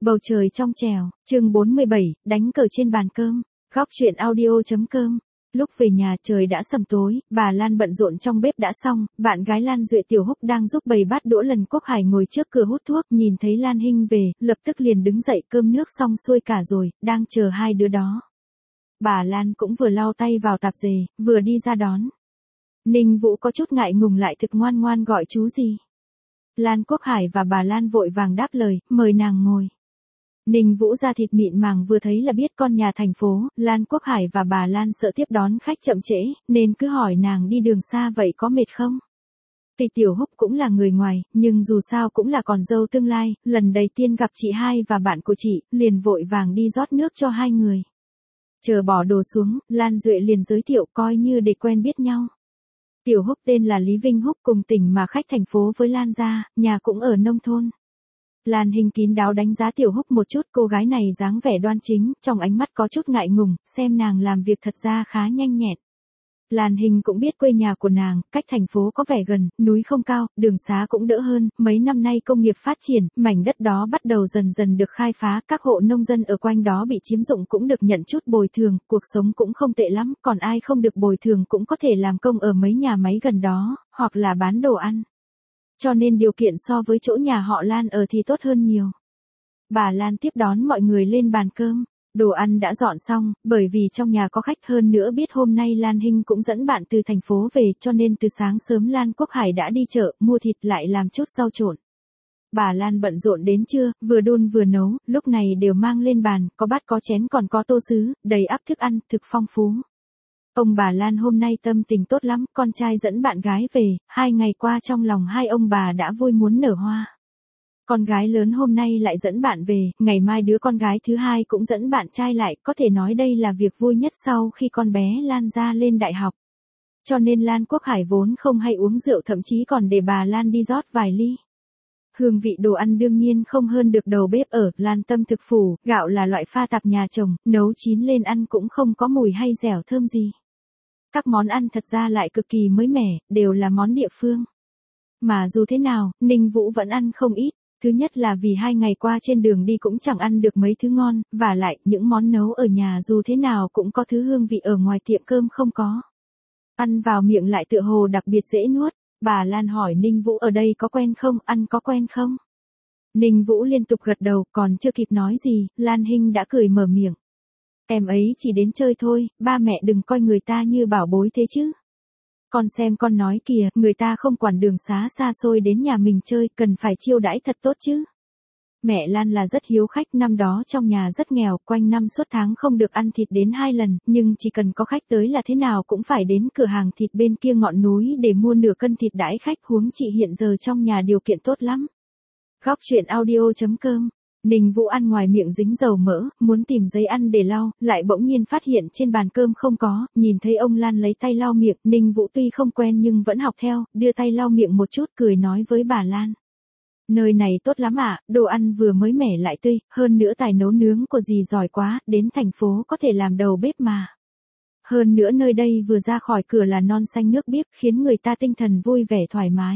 Bầu trời trong trẻo, chương 47, đánh cờ trên bàn cơm, góc chuyện audio.com. Lúc về nhà trời đã sầm tối, bà Lan bận rộn trong bếp đã xong, bạn gái Lan Duệ Tiểu Húc đang giúp bày bát đũa. Lần Quốc Hải ngồi trước cửa hút thuốc, nhìn thấy Lan Hinh về, lập tức liền đứng dậy. Cơm nước xong xuôi cả rồi, đang chờ hai đứa đó. Bà Lan cũng vừa lau tay vào tạp dề, vừa đi ra đón. Ninh Vũ có chút ngại ngùng lại thực ngoan ngoan gọi chú gì. Lan Quốc Hải và bà Lan vội vàng đáp lời, mời nàng ngồi. Ninh Vũ da thịt mịn màng vừa thấy là biết con nhà thành phố. Lan Quốc Hải và bà Lan sợ tiếp đón khách chậm trễ, nên cứ hỏi nàng đi đường xa vậy có mệt không? Vì Tiểu Húc cũng là người ngoài, nhưng dù sao cũng là con dâu tương lai, lần đầu tiên gặp chị hai và bạn của chị, liền vội vàng đi rót nước cho hai người. Chờ bỏ đồ xuống, Lan Duệ liền giới thiệu coi như để quen biết nhau. Tiểu Húc tên là Lý Vinh Húc, cùng tỉnh mà khách thành phố với Lan gia, nhà cũng ở nông thôn. Lan Hinh kín đáo đánh giá Tiểu Húc một chút, cô gái này dáng vẻ đoan chính, trong ánh mắt có chút ngại ngùng, xem nàng làm việc thật ra khá nhanh nhẹn. Lan Hinh cũng biết quê nhà của nàng, cách thành phố có vẻ gần, núi không cao, đường xá cũng đỡ hơn, mấy năm nay công nghiệp phát triển, mảnh đất đó bắt đầu dần dần được khai phá, các hộ nông dân ở quanh đó bị chiếm dụng cũng được nhận chút bồi thường, cuộc sống cũng không tệ lắm, còn ai không được bồi thường cũng có thể làm công ở mấy nhà máy gần đó, hoặc là bán đồ ăn. Cho nên điều kiện so với chỗ nhà họ Lan ở thì tốt hơn nhiều. Bà Lan tiếp đón mọi người lên bàn cơm. Đồ ăn đã dọn xong, bởi vì trong nhà có khách, hơn nữa biết hôm nay Lan Hinh cũng dẫn bạn từ thành phố về, cho nên từ sáng sớm Lan Quốc Hải đã đi chợ, mua thịt lại làm chút rau trộn. Bà Lan bận rộn đến trưa, vừa đun vừa nấu, lúc này đều mang lên bàn, có bát có chén còn có tô sứ, đầy ắp thức ăn, thực phong phú. Ông bà Lan hôm nay tâm tình tốt lắm, con trai dẫn bạn gái về, 2 ngày qua trong lòng hai ông bà đã vui muốn nở hoa. Con gái lớn hôm nay lại dẫn bạn về, ngày mai đứa con gái thứ hai cũng dẫn bạn trai lại, có thể nói đây là việc vui nhất sau khi con bé Lan ra lên đại học. Cho nên Lan Quốc Hải vốn không hay uống rượu, thậm chí còn để bà Lan đi rót vài ly. Hương vị đồ ăn đương nhiên không hơn được đầu bếp ở Lan Tâm Thực Phủ, gạo là loại pha tạp nhà chồng, nấu chín lên ăn cũng không có mùi hay dẻo thơm gì. Các món ăn thật ra lại cực kỳ mới mẻ, đều là món địa phương. Mà dù thế nào, Ninh Vũ vẫn ăn không ít. Thứ nhất là vì 2 ngày qua trên đường đi cũng chẳng ăn được mấy thứ ngon, và lại những món nấu ở nhà dù thế nào cũng có thứ hương vị ở ngoài tiệm cơm không có. Ăn vào miệng lại tựa hồ đặc biệt dễ nuốt. Bà Lan hỏi Ninh Vũ ở đây có quen không, ăn có quen không? Ninh Vũ liên tục gật đầu, còn chưa kịp nói gì, Lan Hinh đã cười mở miệng. Em ấy chỉ đến chơi thôi, ba mẹ đừng coi người ta như bảo bối thế chứ. Con xem con nói kìa, người ta không quản đường xá xa xôi đến nhà mình chơi, cần phải chiêu đãi thật tốt chứ. Mẹ Lan là rất hiếu khách, năm đó trong nhà rất nghèo, quanh năm suốt tháng không được ăn thịt đến 2 lần, nhưng chỉ cần có khách tới là thế nào cũng phải đến cửa hàng thịt bên kia ngọn núi để mua nửa cân thịt đãi khách, huống chị hiện giờ trong nhà điều kiện tốt lắm. Góc chuyện audio.com. Ninh Vũ ăn ngoài miệng dính dầu mỡ, muốn tìm giấy ăn để lau, lại bỗng nhiên phát hiện trên bàn cơm không có, nhìn thấy ông Lan lấy tay lau miệng, Ninh Vũ tuy không quen nhưng vẫn học theo, đưa tay lau miệng một chút, cười nói với bà Lan. Nơi này tốt lắm ạ, đồ ăn vừa mới mẻ lại tươi, hơn nữa tài nấu nướng của dì giỏi quá, đến thành phố có thể làm đầu bếp mà. Hơn nữa nơi đây vừa ra khỏi cửa là non xanh nước biếc, khiến người ta tinh thần vui vẻ thoải mái.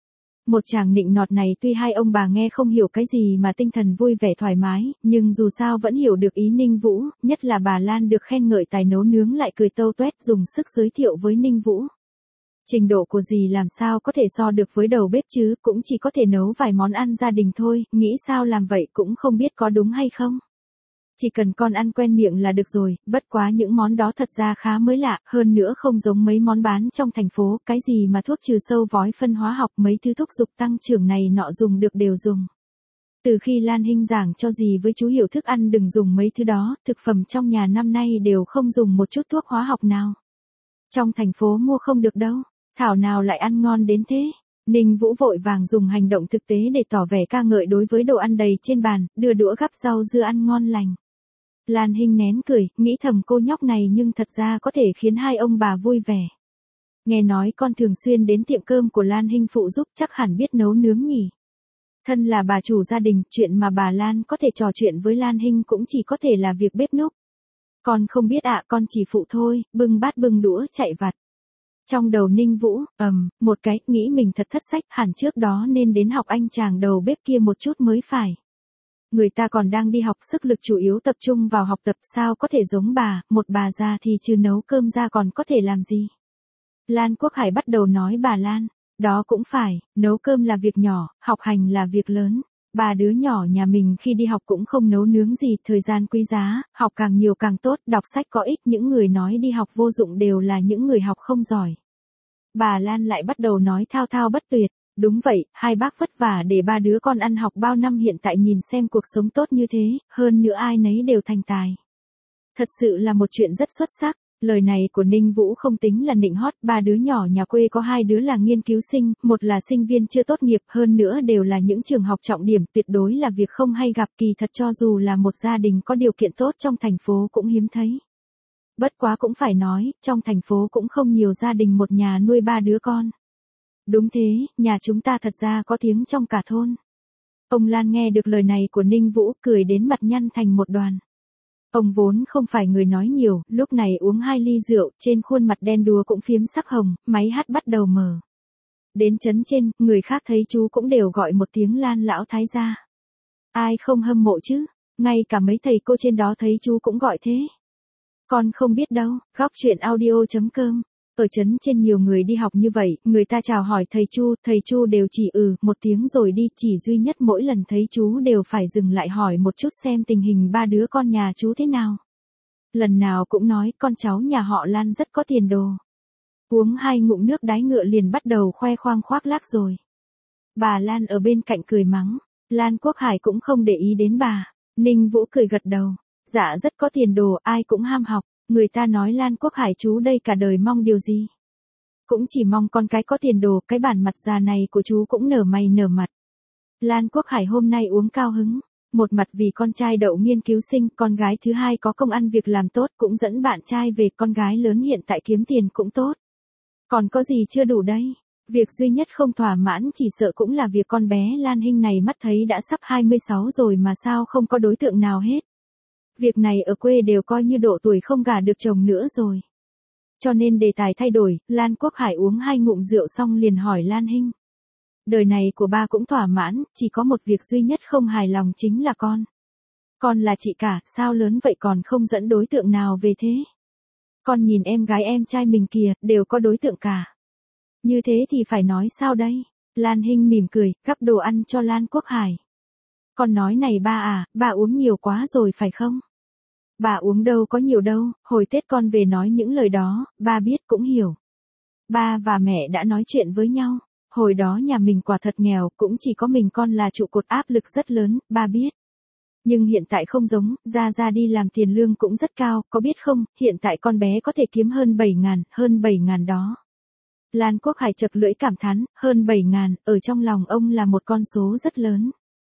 Một chàng nịnh nọt này tuy hai ông bà nghe không hiểu cái gì mà tinh thần vui vẻ thoải mái, nhưng dù sao vẫn hiểu được ý Ninh Vũ, nhất là bà Lan được khen ngợi tài nấu nướng lại cười tâu tuét dùng sức giới thiệu với Ninh Vũ. Trình độ của dì làm sao có thể so được với đầu bếp chứ, cũng chỉ có thể nấu vài món ăn gia đình thôi, nghĩ sao làm vậy cũng không biết có đúng hay không. Chỉ cần con ăn quen miệng là được rồi, bất quá những món đó thật ra khá mới lạ, hơn nữa không giống mấy món bán trong thành phố, cái gì mà thuốc trừ sâu vói phân hóa học, mấy thứ thuốc dục tăng trưởng này nọ dùng được đều dùng. Từ khi Lan Hinh giảng cho dì với chú hiểu thức ăn đừng dùng mấy thứ đó, thực phẩm trong nhà năm nay đều không dùng một chút thuốc hóa học nào. Trong thành phố mua không được đâu, thảo nào lại ăn ngon đến thế. Ninh Vũ vội vàng dùng hành động thực tế để tỏ vẻ ca ngợi đối với đồ ăn đầy trên bàn, đưa đũa gắp rau dưa ăn ngon lành. Lan Hinh nén cười, nghĩ thầm cô nhóc này nhưng thật ra có thể khiến hai ông bà vui vẻ. Nghe nói con thường xuyên đến tiệm cơm của Lan Hinh phụ giúp, chắc hẳn biết nấu nướng nhỉ. Thân là bà chủ gia đình, chuyện mà bà Lan có thể trò chuyện với Lan Hinh cũng chỉ có thể là việc bếp núc. Con không biết ạ, con chỉ phụ thôi, bưng bát bưng đũa chạy vặt. Trong đầu Ninh Vũ, một cái, nghĩ mình thật thất sách, hẳn trước đó nên đến học anh chàng đầu bếp kia một chút mới phải. Người ta còn đang đi học, sức lực chủ yếu tập trung vào học tập, sao có thể giống bà, một bà già thì trừ nấu cơm ra còn có thể làm gì. Lan Quốc Hải bắt đầu nói bà Lan, đó cũng phải, nấu cơm là việc nhỏ, học hành là việc lớn. Ba đứa nhỏ nhà mình khi đi học cũng không nấu nướng gì, thời gian quý giá, học càng nhiều càng tốt, đọc sách có ích, những người nói đi học vô dụng đều là những người học không giỏi. Bà Lan lại bắt đầu nói thao thao bất tuyệt, đúng vậy, hai bác vất vả để ba đứa con ăn học bao năm, hiện tại nhìn xem cuộc sống tốt như thế, hơn nữa ai nấy đều thành tài. Thật sự là một chuyện rất xuất sắc. Lời này của Ninh Vũ không tính là nịnh hót, ba đứa nhỏ nhà quê có hai đứa là nghiên cứu sinh, một là sinh viên chưa tốt nghiệp, hơn nữa đều là những trường học trọng điểm, tuyệt đối là việc không hay gặp, kỳ thật cho dù là một gia đình có điều kiện tốt trong thành phố cũng hiếm thấy. Bất quá cũng phải nói, trong thành phố cũng không nhiều gia đình một nhà nuôi ba đứa con. Đúng thế, nhà chúng ta thật ra có tiếng trong cả thôn. Ông Lan nghe được lời này của Ninh Vũ, cười đến mặt nhăn thành một đoàn. Ông vốn không phải người nói nhiều, lúc này uống 2 ly rượu, trên khuôn mặt đen đúa cũng phiếm sắc hồng, máy hát bắt đầu mở. Đến trấn trên, người khác thấy chú cũng đều gọi một tiếng Lan lão thái gia. Ai không hâm mộ chứ, ngay cả mấy thầy cô trên đó thấy chú cũng gọi thế. Con không biết đâu, góc chuyện audio.com. Ở trấn trên nhiều người đi học như vậy, người ta chào hỏi thầy Chu đều chỉ một tiếng rồi đi, chỉ duy nhất mỗi lần thấy chú đều phải dừng lại hỏi một chút xem tình hình ba đứa con nhà chú thế nào. Lần nào cũng nói con cháu nhà họ Lan rất có tiền đồ. Uống 2 ngụm nước đái ngựa liền bắt đầu khoe khoang khoác lác rồi. Bà Lan ở bên cạnh cười mắng, Lan Quốc Hải cũng không để ý đến bà. Ninh Vũ cười gật đầu, dạ rất có tiền đồ, ai cũng ham học. Người ta nói Lan Quốc Hải chú đây cả đời mong điều gì? Cũng chỉ mong con cái có tiền đồ, cái bản mặt già này của chú cũng nở mày nở mặt. Lan Quốc Hải hôm nay uống cao hứng, một mặt vì con trai đậu nghiên cứu sinh, con gái thứ hai có công ăn việc làm tốt, cũng dẫn bạn trai về, con gái lớn hiện tại kiếm tiền cũng tốt. Còn có gì chưa đủ đây? Việc duy nhất không thỏa mãn chỉ sợ cũng là việc con bé Lan Hinh này mắt thấy đã sắp 26 rồi mà sao không có đối tượng nào hết. Việc này ở quê đều coi như độ tuổi không gả được chồng nữa rồi. Cho nên đề tài thay đổi, Lan Quốc Hải uống 2 ngụm rượu xong liền hỏi Lan Hinh. Đời này của ba cũng thỏa mãn, chỉ có một việc duy nhất không hài lòng chính là con. Con là chị cả, sao lớn vậy còn không dẫn đối tượng nào về thế? Con nhìn em gái em trai mình kìa, đều có đối tượng cả. Như thế thì phải nói sao đây? Lan Hinh mỉm cười, gắp đồ ăn cho Lan Quốc Hải. Con nói này ba à, ba uống nhiều quá rồi phải không? Bà uống đâu có nhiều đâu, hồi Tết con về nói những lời đó, ba biết cũng hiểu. Ba và mẹ đã nói chuyện với nhau, hồi đó nhà mình quả thật nghèo, cũng chỉ có mình con là trụ cột, áp lực rất lớn, ba biết. Nhưng hiện tại không giống, ra đi làm tiền lương cũng rất cao, có biết không, hiện tại con bé có thể kiếm hơn 7.000 đó. Lan Quốc Hải chật lưỡi cảm thán, hơn 7.000, ở trong lòng ông là một con số rất lớn.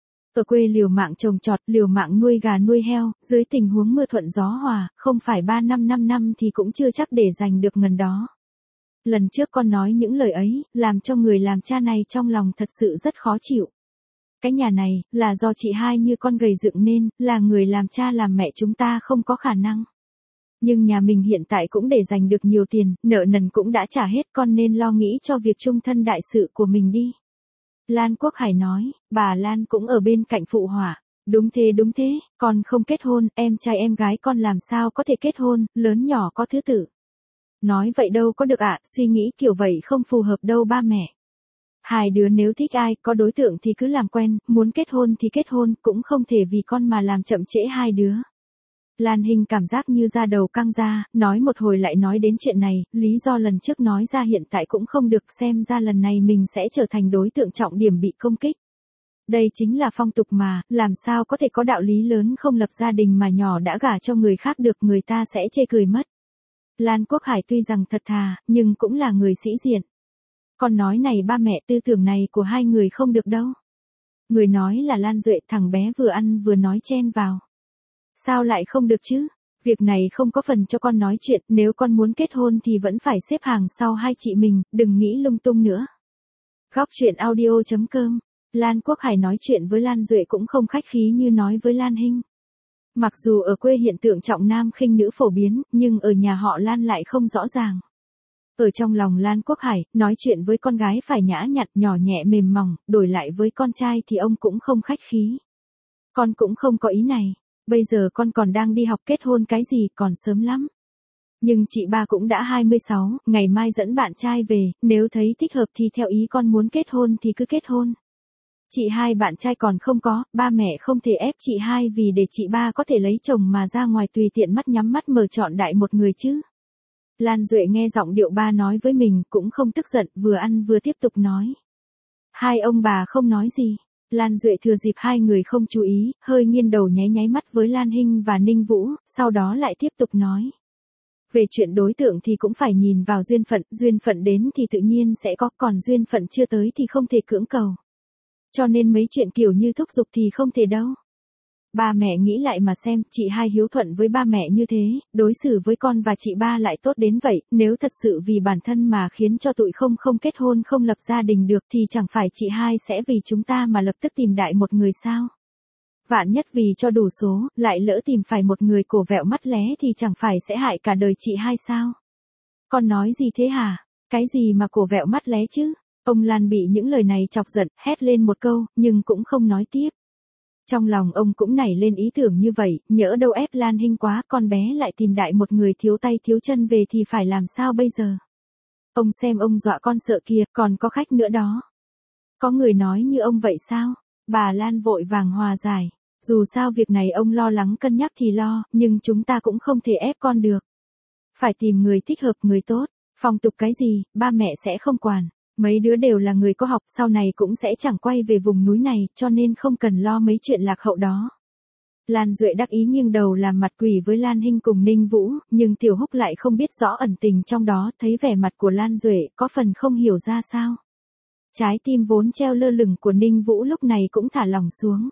Ở quê liều mạng trồng trọt, liều mạng nuôi gà nuôi heo, dưới tình huống mưa thuận gió hòa, không phải 3 năm 5 năm thì cũng chưa chắc để giành được ngần đó. Lần trước con nói những lời ấy, làm cho người làm cha này trong lòng thật sự rất khó chịu. Cái nhà này, là do chị hai như con gầy dựng nên, là người làm cha làm mẹ chúng ta không có khả năng. Nhưng nhà mình hiện tại cũng để giành được nhiều tiền, nợ nần cũng đã trả hết, con nên lo nghĩ cho việc chung thân đại sự của mình đi. Lan Quốc Hải nói, bà Lan cũng ở bên cạnh phụ họa. Đúng thế, con không kết hôn, em trai em gái con làm sao có thể kết hôn, lớn nhỏ có thứ tự. Nói vậy đâu có được ạ, suy nghĩ kiểu vậy không phù hợp đâu ba mẹ. Hai đứa nếu thích ai, có đối tượng thì cứ làm quen, muốn kết hôn thì kết hôn, cũng không thể vì con mà làm chậm trễ hai đứa. Lan Hinh cảm giác như da đầu căng ra, nói một hồi lại nói đến chuyện này, lý do lần trước nói ra hiện tại cũng không được, xem ra lần này mình sẽ trở thành đối tượng trọng điểm bị công kích. Đây chính là phong tục mà, làm sao có thể có đạo lý lớn không lập gia đình mà nhỏ đã gả cho người khác được, người ta sẽ chê cười mất. Lan Quốc Hải tuy rằng thật thà, nhưng cũng là người sĩ diện. Con nói này ba mẹ, tư tưởng này của hai người không được đâu. Người nói là Lan Duệ, thằng bé vừa ăn vừa nói chen vào. Sao lại không được chứ? Việc này không có phần cho con nói chuyện, nếu con muốn kết hôn thì vẫn phải xếp hàng sau hai chị mình, đừng nghĩ lung tung nữa. Góc chuyện audio.com. Lan Quốc Hải nói chuyện với Lan Duệ cũng không khách khí như nói với Lan Hinh. Mặc dù ở quê hiện tượng trọng nam khinh nữ phổ biến, nhưng ở nhà họ Lan lại không rõ ràng. Ở trong lòng Lan Quốc Hải, nói chuyện với con gái phải nhã nhặn, nhỏ nhẹ mềm mỏng, đổi lại với con trai thì ông cũng không khách khí. Con cũng không có ý này. Bây giờ con còn đang đi học, kết hôn cái gì còn sớm lắm. Nhưng chị ba cũng đã 26, ngày mai dẫn bạn trai về, nếu thấy thích hợp thì theo ý con muốn kết hôn thì cứ kết hôn. Chị hai bạn trai còn không có, ba mẹ không thể ép chị hai vì để chị ba có thể lấy chồng mà ra ngoài tùy tiện mắt nhắm mắt mở chọn đại một người chứ. Lan Duệ nghe giọng điệu ba nói với mình cũng không tức giận, vừa ăn vừa tiếp tục nói. Hai ông bà không nói gì. Lan Duệ thừa dịp hai người không chú ý, hơi nghiêng đầu nháy nháy mắt với Lan Hinh và Ninh Vũ, sau đó lại tiếp tục nói. Về chuyện đối tượng thì cũng phải nhìn vào duyên phận đến thì tự nhiên sẽ có, còn duyên phận chưa tới thì không thể cưỡng cầu. Cho nên mấy chuyện kiểu như thúc giục thì không thể đâu. Ba mẹ nghĩ lại mà xem, chị hai hiếu thuận với ba mẹ như thế, đối xử với con và chị ba lại tốt đến vậy, nếu thật sự vì bản thân mà khiến cho tụi không kết hôn không lập gia đình được thì chẳng phải chị hai sẽ vì chúng ta mà lập tức tìm đại một người sao? Vạn nhất vì cho đủ số, lại lỡ tìm phải một người cổ vẹo mắt lé thì chẳng phải sẽ hại cả đời chị hai sao? Con nói gì thế hả? Cái gì mà cổ vẹo mắt lé chứ? Ông Lan bị những lời này chọc giận, hét lên một câu, nhưng cũng không nói tiếp. Trong lòng ông cũng nảy lên ý tưởng như vậy, nhỡ đâu ép Lan Hinh quá, con bé lại tìm đại một người thiếu tay thiếu chân về thì phải làm sao bây giờ? Ông xem ông dọa con sợ kìa, còn có khách nữa đó. Có người nói như ông vậy sao? Bà Lan vội vàng hòa giải. Dù sao việc này ông lo lắng cân nhắc thì lo, nhưng chúng ta cũng không thể ép con được. Phải tìm người thích hợp, người tốt. Phong tục cái gì, ba mẹ sẽ không quản. Mấy đứa đều là người có học, sau này cũng sẽ chẳng quay về vùng núi này, cho nên không cần lo mấy chuyện lạc hậu đó. Lan Duệ đắc ý nghiêng đầu làm mặt quỷ với Lan Hinh cùng Ninh Vũ, nhưng Tiểu Húc lại không biết rõ ẩn tình trong đó, thấy vẻ mặt của Lan Duệ có phần không hiểu ra sao. Trái tim vốn treo lơ lửng của Ninh Vũ lúc này cũng thả lỏng xuống.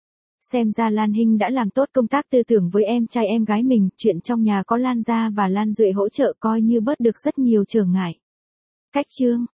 Xem ra Lan Hinh đã làm tốt công tác tư tưởng với em trai em gái mình, chuyện trong nhà có Lan gia và Lan Duệ hỗ trợ coi như bớt được rất nhiều trở ngại. Cách chương